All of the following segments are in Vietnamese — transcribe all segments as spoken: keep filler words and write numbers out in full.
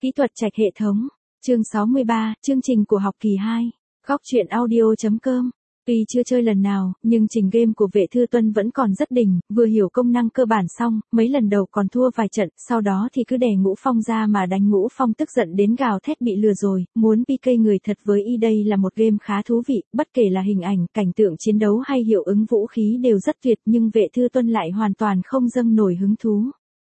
Kỹ thuật trạch hệ thống. Chương sáu mươi ba, chương trình của học kỳ hai. Góc truyện audio.com. Tuy chưa chơi lần nào, nhưng trình game của Vệ Thư Tuân vẫn còn rất đỉnh, vừa hiểu công năng cơ bản xong, mấy lần đầu còn thua vài trận, sau đó thì cứ đè Ngũ Phong ra mà đánh Ngũ Phong tức giận đến gào thét bị lừa rồi, muốn pê ca người thật với y. Đây là một game khá thú vị, bất kể là hình ảnh, cảnh tượng chiến đấu hay hiệu ứng vũ khí đều rất tuyệt, nhưng Vệ Thư Tuân lại hoàn toàn không dâng nổi hứng thú.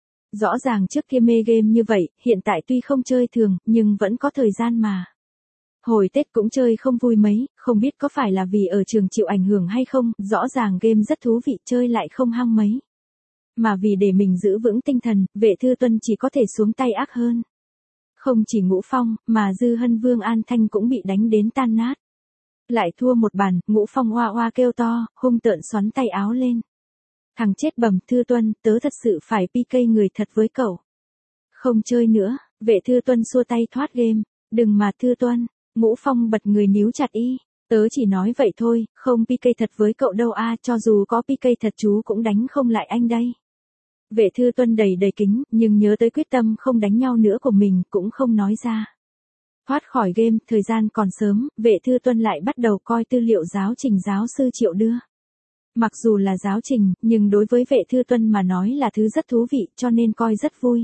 Rõ ràng trước kia mê game như vậy, hiện tại tuy không chơi thường, nhưng vẫn có thời gian mà. Hồi Tết cũng chơi không vui mấy, không biết có phải là vì ở trường chịu ảnh hưởng hay không, rõ ràng game rất thú vị chơi lại không hăng mấy. Mà vì để mình giữ vững tinh thần, Vệ Thư Tuân chỉ có thể xuống tay ác hơn. Không chỉ Ngũ Phong, mà Dư Hân Vương An Thanh cũng bị đánh đến tan nát. Lại thua một bàn, Ngũ Phong oa oa kêu to, hung tợn xoắn tay áo lên. Thằng chết bẩm, Thư Tuân, tớ thật sự phải pê ca người thật với cậu. Không chơi nữa, Vệ Thư Tuân xua tay thoát game. Đừng mà Thư Tuân. Ngũ Phong bật người níu chặt y. Tớ chỉ nói vậy thôi, không pê ca thật với cậu đâu a, cho dù có pê ca thật chú cũng đánh không lại anh đây. Vệ Thư Tuân đầy đầy kính, nhưng nhớ tới quyết tâm không đánh nhau nữa của mình, cũng không nói ra. Thoát khỏi game, thời gian còn sớm, Vệ Thư Tuân lại bắt đầu coi tư liệu giáo trình giáo sư Triệu đưa. Mặc dù là giáo trình, nhưng đối với Vệ Thư Tuân mà nói là thứ rất thú vị, cho nên coi rất vui.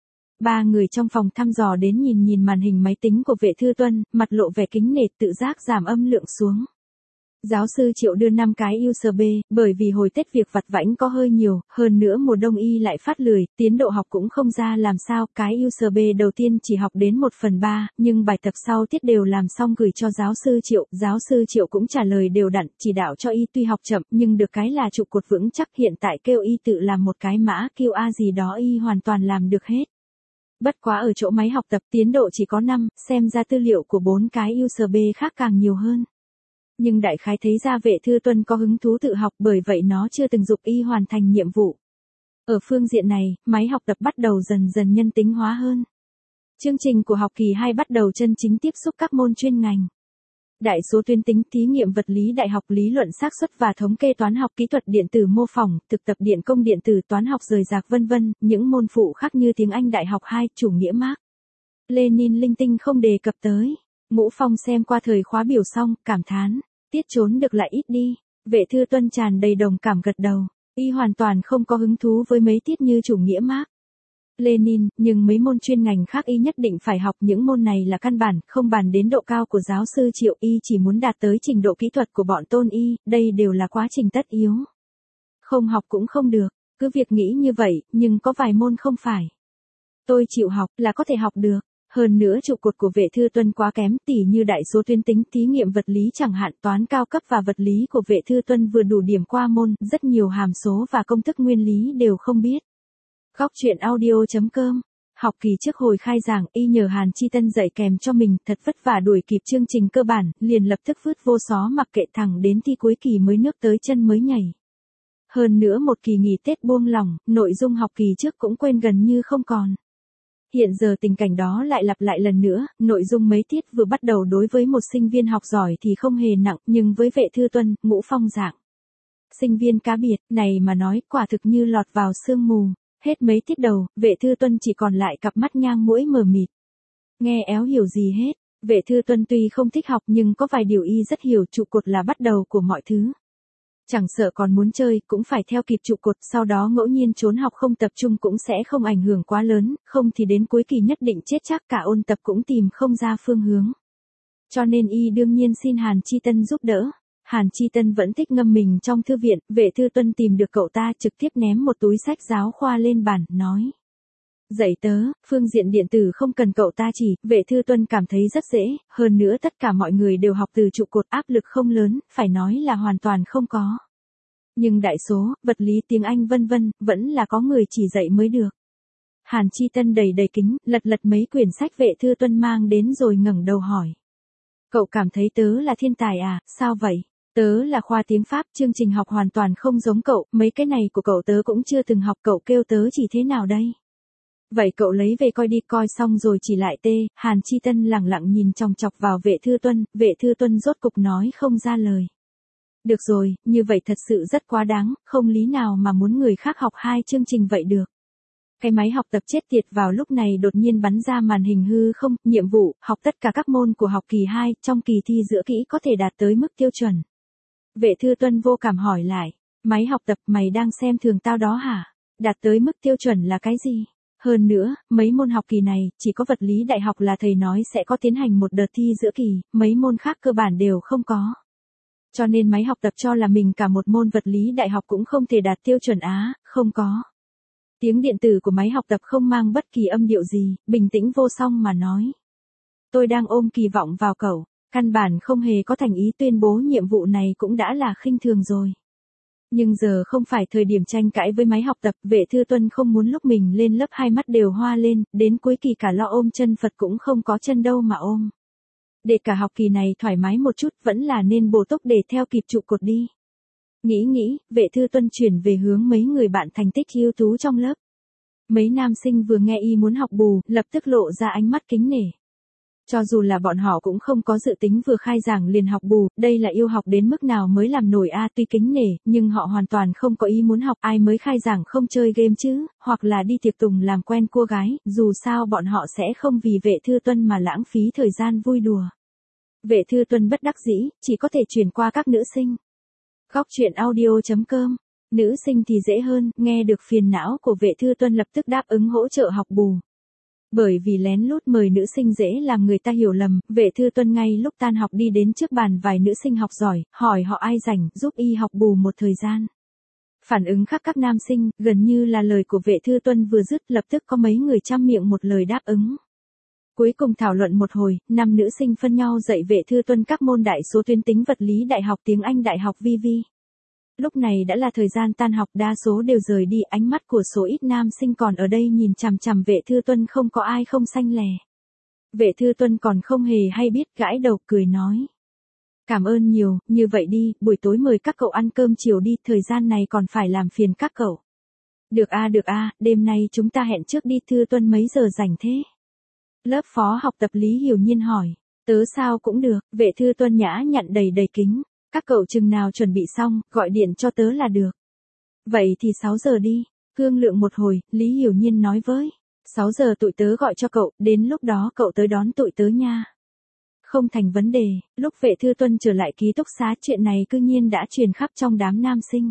Ba người trong phòng thăm dò đến nhìn nhìn màn hình máy tính của Vệ Thư Tuân, mặt lộ vẻ kính nể, tự giác giảm âm lượng xuống. Giáo sư Triệu đưa năm cái u ét bê, bởi vì hồi Tết việc vặt vãnh có hơi nhiều, hơn nữa mùa đông y lại phát lười, tiến độ học cũng không ra làm sao, cái u ét bê đầu tiên chỉ học đến một phần ba, nhưng bài tập sau tiết đều làm xong gửi cho giáo sư Triệu, giáo sư Triệu cũng trả lời đều đặn, chỉ đạo cho y tuy học chậm, nhưng được cái là trụ cột vững chắc, hiện tại kêu y tự làm một cái mã quy a gì đó y hoàn toàn làm được hết. Bất quá ở chỗ máy học tập tiến độ chỉ có năm, xem ra tư liệu của bốn cái u ét bê khác càng nhiều hơn. Nhưng đại khái thấy ra Vệ Thư Tuân có hứng thú tự học, bởi vậy nó chưa từng giục y hoàn thành nhiệm vụ. Ở phương diện này, máy học tập bắt đầu dần dần nhân tính hóa hơn. Chương trình của học kỳ hai bắt đầu chân chính tiếp xúc các môn chuyên ngành. Đại số tuyến tính, thí nghiệm vật lý đại học, lý luận xác suất và thống kê, toán học, kỹ thuật điện tử mô phỏng, thực tập điện công điện tử, toán học rời rạc vân vân, những môn phụ khác như tiếng Anh đại học hai, chủ nghĩa Mác Lênin linh tinh không đề cập tới. Ngũ Phong xem qua thời khóa biểu xong, cảm thán, tiết trốn được lại ít đi. Vệ Thư Tuân tràn đầy đồng cảm gật đầu, y hoàn toàn không có hứng thú với mấy tiết như chủ nghĩa Mác Lênin, nhưng mấy môn chuyên ngành khác y nhất định phải học, những môn này là căn bản, không bàn đến độ cao của giáo sư Triệu, y chỉ muốn đạt tới trình độ kỹ thuật của bọn tôn y, đây đều là quá trình tất yếu. Không học cũng không được, cứ việc nghĩ như vậy, nhưng có vài môn không phải. Tôi chịu học là có thể học được. Hơn nữa trụ cột của Vệ Thư Tuân quá kém, tỉ như đại số tuyến tính, thí nghiệm vật lý chẳng hạn, toán cao cấp và vật lý của Vệ Thư Tuân vừa đủ điểm qua môn, rất nhiều hàm số và công thức nguyên lý đều không biết. Góc truyện audio.com. Học kỳ trước hồi khai giảng, y nhờ Hàn Chi Tân dạy kèm cho mình, thật vất vả đuổi kịp chương trình cơ bản, liền lập tức vứt vô xó mặc kệ, thẳng đến thi cuối kỳ mới nước tới chân mới nhảy. Hơn nữa một kỳ nghỉ Tết buông lỏng, nội dung học kỳ trước cũng quên gần như không còn. Hiện giờ tình cảnh đó lại lặp lại lần nữa, nội dung mấy tiết vừa bắt đầu đối với một sinh viên học giỏi thì không hề nặng, nhưng với Vệ Thư Tuân, Ngũ Phong dạng sinh viên cá biệt, này mà nói, quả thực như lọt vào sương mù. Hết mấy tiết đầu, Vệ Thư Tuân chỉ còn lại cặp mắt nhang mũi mờ mịt. Nghe éo hiểu gì hết. Vệ Thư Tuân tuy không thích học nhưng có vài điều y rất hiểu, trụ cột là bắt đầu của mọi thứ. Chẳng sợ còn muốn chơi, cũng phải theo kịp trụ cột, sau đó ngẫu nhiên trốn học không tập trung cũng sẽ không ảnh hưởng quá lớn, không thì đến cuối kỳ nhất định chết chắc, cả ôn tập cũng tìm không ra phương hướng. Cho nên y đương nhiên xin Hàn Chi Tân giúp đỡ. Hàn Chi Tân vẫn thích ngâm mình trong thư viện, Vệ Thư Tuân tìm được cậu ta, trực tiếp ném một túi sách giáo khoa lên bàn, nói. Dạy tớ, phương diện điện tử không cần cậu ta chỉ, Vệ Thư Tuân cảm thấy rất dễ, hơn nữa tất cả mọi người đều học từ trụ cột, áp lực không lớn, phải nói là hoàn toàn không có. Nhưng đại số, vật lý, tiếng Anh vân vân, vẫn là có người chỉ dạy mới được. Hàn Chi Tân đầy đầy kính, lật lật mấy quyển sách Vệ Thư Tuân mang đến rồi ngẩng đầu hỏi. Cậu cảm thấy tớ là thiên tài à, sao vậy? Tớ là khoa tiếng Pháp, chương trình học hoàn toàn không giống cậu, mấy cái này của cậu tớ cũng chưa từng học, cậu kêu tớ chỉ thế nào đây? Vậy cậu lấy về coi đi, coi xong rồi chỉ lại tê. Hàn Chi Tân lẳng lặng nhìn chòng chọc vào Vệ Thư Tuân, Vệ Thư Tuân rốt cục nói không ra lời. Được rồi, như vậy thật sự rất quá đáng, không lý nào mà muốn người khác học hai chương trình vậy được. Cái máy học tập chết tiệt vào lúc này đột nhiên bắn ra màn hình hư không, nhiệm vụ, học tất cả các môn của học kỳ hai, trong kỳ thi giữa kỹ có thể đạt tới mức tiêu chuẩn. Vệ Thư Tuân vô cảm hỏi lại, máy học tập mày đang xem thường tao đó hả? Đạt tới mức tiêu chuẩn là cái gì? Hơn nữa, mấy môn học kỳ này, chỉ có vật lý đại học là thầy nói sẽ có tiến hành một đợt thi giữa kỳ, mấy môn khác cơ bản đều không có. Cho nên máy học tập cho là mình cả một môn vật lý đại học cũng không thể đạt tiêu chuẩn á, không có. Tiếng điện tử của máy học tập không mang bất kỳ âm điệu gì, bình tĩnh vô song mà nói. Tôi đang ôm kỳ vọng vào cậu, căn bản không hề có thành ý tuyên bố nhiệm vụ này cũng đã là khinh thường rồi. Nhưng giờ không phải thời điểm tranh cãi với máy học tập, Vệ Thư Tuân không muốn lúc mình lên lớp hai mắt đều hoa lên, đến cuối kỳ cả lo ôm chân Phật cũng không có chân đâu mà ôm. Để cả học kỳ này thoải mái một chút vẫn là nên bổ túc để theo kịp trụ cột đi. Nghĩ nghĩ, Vệ Thư Tuân chuyển về hướng mấy người bạn thành tích ưu tú trong lớp. Mấy nam sinh vừa nghe y muốn học bù, lập tức lộ ra ánh mắt kính nể. Cho dù là bọn họ cũng không có dự tính vừa khai giảng liền học bù, đây là yêu học đến mức nào mới làm nổi a tuy kính nể, nhưng họ hoàn toàn không có ý muốn học, ai mới khai giảng không chơi game chứ, hoặc là đi tiệc tùng làm quen cua gái, dù sao bọn họ sẽ không vì Vệ Thư Tuân mà lãng phí thời gian vui đùa. Vệ Thư Tuân bất đắc dĩ, chỉ có thể chuyển qua các nữ sinh. Góc truyện audio chấm com. Nữ sinh thì dễ hơn, nghe được phiền não của Vệ Thư Tuân lập tức đáp ứng hỗ trợ học bù. Bởi vì lén lút mời nữ sinh dễ làm người ta hiểu lầm, Vệ Thư Tuân ngay lúc tan học đi đến trước bàn vài nữ sinh học giỏi, hỏi họ ai rảnh, giúp y học bù một thời gian. Phản ứng khác các nam sinh, gần như là lời của Vệ Thư Tuân vừa dứt lập tức có mấy người trăm miệng một lời đáp ứng. Cuối cùng thảo luận một hồi, năm nữ sinh phân nhau dạy Vệ Thư Tuân các môn đại số tuyến tính vật lý đại học tiếng Anh đại học vi vi. Lúc này đã là thời gian tan học, đa số đều rời đi, ánh mắt của số ít nam sinh còn ở đây nhìn chằm chằm Vệ Thư Tuân không có ai không xanh lè. Vệ Thư Tuân còn không hề hay biết, gãi đầu cười nói. Cảm ơn nhiều, như vậy đi, buổi tối mời các cậu ăn cơm chiều đi, thời gian này còn phải làm phiền các cậu. Được a được a, đêm nay chúng ta hẹn trước đi. Thư Tuân mấy giờ rảnh thế? Lớp phó học tập Lý Hiểu Nhiên hỏi. Tớ sao cũng được, Vệ Thư Tuân nhã nhặn đầy đầy kính. Các cậu chừng nào chuẩn bị xong, gọi điện cho tớ là được. Vậy thì sáu giờ đi. Cương lượng một hồi, Lý Hiểu Nhiên nói với. sáu giờ tụi tớ gọi cho cậu, đến lúc đó cậu tới đón tụi tớ nha. Không thành vấn đề, lúc Vệ Thư Tuân trở lại ký túc xá chuyện này cư nhiên đã truyền khắp trong đám nam sinh.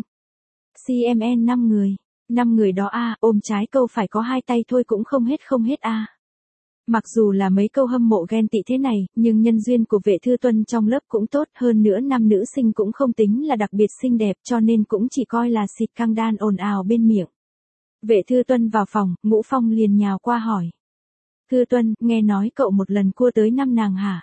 xê em en năm người. năm người đó a, ôm trái câu phải có hai tay thôi cũng không hết không hết a. Mặc dù là mấy câu hâm mộ ghen tị thế này, nhưng nhân duyên của Vệ Thư Tuân trong lớp cũng tốt, hơn nữa năm nữ sinh cũng không tính là đặc biệt xinh đẹp cho nên cũng chỉ coi là xịt căng đan ồn ào bên miệng. Vệ Thư Tuân vào phòng, Ngũ Phong liền nhào qua hỏi. Thư Tuân, nghe nói cậu một lần cua tới năm nàng hả?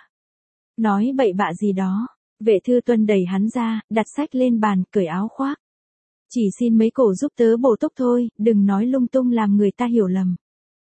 Nói bậy bạ gì đó. Vệ Thư Tuân đẩy hắn ra, đặt sách lên bàn, cởi áo khoác. Chỉ xin mấy cổ giúp tớ bổ túc thôi, đừng nói lung tung làm người ta hiểu lầm.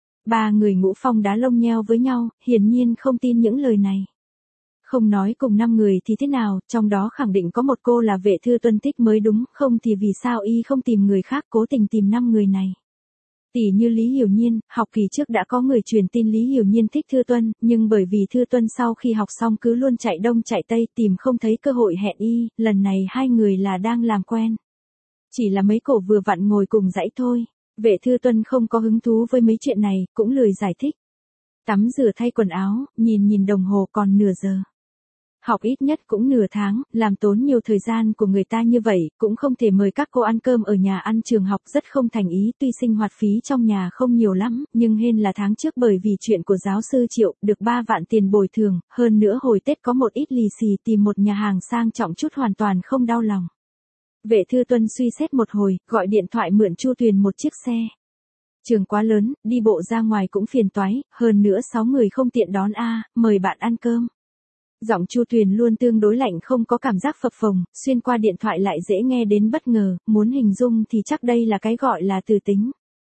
Ba người Ngũ Phong đá lông nheo với nhau, hiển nhiên không tin những lời này. Không nói cùng năm người thì thế nào, trong đó khẳng định có một cô là Vệ Thư Tuân thích mới đúng, không thì vì sao y không tìm người khác cố tình tìm năm người này. Tỷ như Lý Hiểu Nhiên, học kỳ trước đã có người truyền tin Lý Hiểu Nhiên thích Thư Tuân, nhưng bởi vì Thư Tuân sau khi học xong cứ luôn chạy đông chạy tây tìm không thấy cơ hội hẹn y, lần này hai người là đang làm quen. Chỉ là mấy cổ vừa vặn ngồi cùng dãy thôi. Vệ Thư Tuân không có hứng thú với mấy chuyện này, cũng lười giải thích. Tắm rửa thay quần áo, nhìn nhìn đồng hồ còn nửa giờ. Học ít nhất cũng nửa tháng, làm tốn nhiều thời gian của người ta như vậy, cũng không thể mời các cô ăn cơm ở nhà ăn trường học rất không thành ý, tuy sinh hoạt phí trong nhà không nhiều lắm, nhưng hên là tháng trước bởi vì chuyện của giáo sư Triệu, được ba vạn tiền bồi thường, hơn nữa hồi Tết có một ít lì xì tìm một nhà hàng sang trọng chút hoàn toàn không đau lòng. Vệ Thư Tuân suy xét một hồi, gọi điện thoại mượn Chu Tuyền một chiếc xe. Trường quá lớn, đi bộ ra ngoài cũng phiền toái, hơn nữa sáu người không tiện đón a, mời bạn ăn cơm. Giọng Chu Tuyền luôn tương đối lạnh không có cảm giác phập phồng, xuyên qua điện thoại lại dễ nghe đến bất ngờ, muốn hình dung thì chắc đây là cái gọi là từ tính.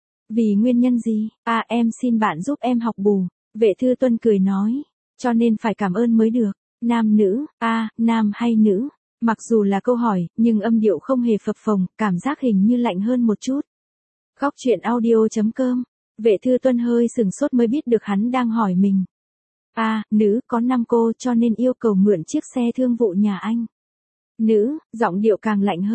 Vì nguyên nhân gì? À em xin bạn giúp em học bù. Vệ Thư Tuân cười nói, cho nên phải cảm ơn mới được. Nam nữ, a, à, nam hay nữ? Mặc dù là câu hỏi, nhưng âm điệu không hề phập phồng, cảm giác hình như lạnh hơn một chút. Góc truyện audio chấm com. Vệ Thư Tuân hơi sừng sốt mới biết được hắn đang hỏi mình. À, nữ, có năm cô cho nên yêu cầu mượn chiếc xe thương vụ nhà anh. Nữ, giọng điệu càng lạnh hơn.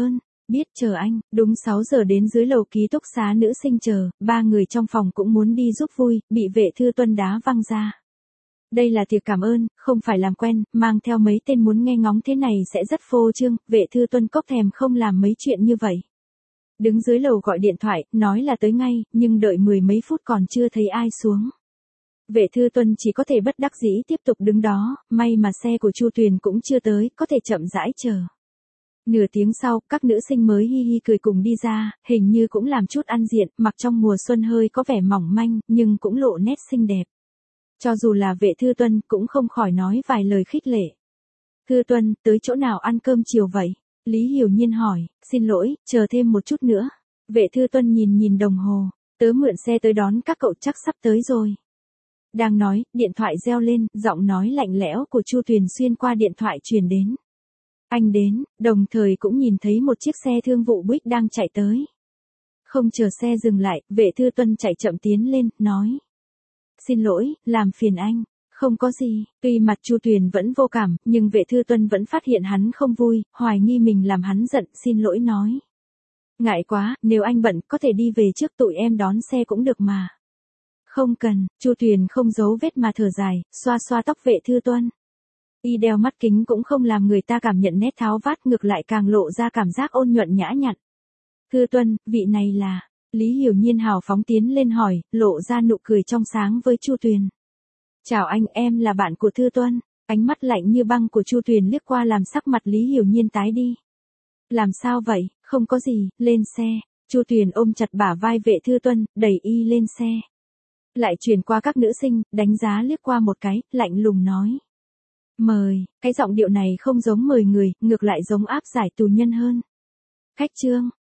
Biết chờ anh, đúng sáu giờ đến dưới lầu ký túc xá nữ sinh chờ, ba người trong phòng cũng muốn đi giúp vui, bị Vệ Thư Tuân đá văng ra. Đây là tiệc cảm ơn, không phải làm quen, mang theo mấy tên muốn nghe ngóng thế này sẽ rất phô trương, Vệ Thư Tuân cốc thèm không làm mấy chuyện như vậy. Đứng dưới lầu gọi điện thoại, nói là tới ngay, nhưng đợi mười mấy phút còn chưa thấy ai xuống. Vệ Thư Tuân chỉ có thể bất đắc dĩ tiếp tục đứng đó, may mà xe của Chu Tuyền cũng chưa tới, có thể chậm rãi chờ. Nửa tiếng sau, các nữ sinh mới hi hi cười cùng đi ra, hình như cũng làm chút ăn diện, mặc trong mùa xuân hơi có vẻ mỏng manh, nhưng cũng lộ nét xinh đẹp. Cho dù là Vệ Thư Tuân, cũng không khỏi nói vài lời khích lệ. Thư Tuân, tới chỗ nào ăn cơm chiều vậy? Lý Hiểu Nhiên hỏi, xin lỗi, chờ thêm một chút nữa. Vệ Thư Tuân nhìn nhìn đồng hồ, tớ mượn xe tới đón các cậu chắc sắp tới rồi. Đang nói, điện thoại reo lên, giọng nói lạnh lẽo của Chu Tuyền xuyên qua điện thoại truyền đến. Anh đến, đồng thời cũng nhìn thấy một chiếc xe thương vụ Buick đang chạy tới. Không chờ xe dừng lại, Vệ Thư Tuân chạy chậm tiến lên, nói. Xin lỗi, làm phiền anh. Không có gì, tuy mặt Chu Tuyền vẫn vô cảm, nhưng Vệ Thư Tuân vẫn phát hiện hắn không vui, hoài nghi mình làm hắn giận, xin lỗi nói. Ngại quá, nếu anh bận, có thể đi về trước tụi em đón xe cũng được mà. Không cần, Chu Tuyền không giấu vết mà thở dài, xoa xoa tóc Vệ Thư Tuân. Y đeo mắt kính cũng không làm người ta cảm nhận nét tháo vát, ngược lại càng lộ ra cảm giác ôn nhuận nhã nhặn. Thư Tuân, vị này là... Lý Hiểu Nhiên hào phóng tiến lên hỏi, lộ ra nụ cười trong sáng với Chu Tuyền. Chào anh, em là bạn của Thư Tuân. Ánh mắt lạnh như băng của Chu Tuyền liếc qua làm sắc mặt Lý Hiểu Nhiên tái đi. Làm sao vậy, không có gì, lên xe. Chu Tuyền ôm chặt bả vai Vệ Thư Tuân, đẩy y lên xe. Lại chuyển qua các nữ sinh, đánh giá liếc qua một cái, lạnh lùng nói. Mời, cái giọng điệu này không giống mời người, ngược lại giống áp giải tù nhân hơn. Khách trương,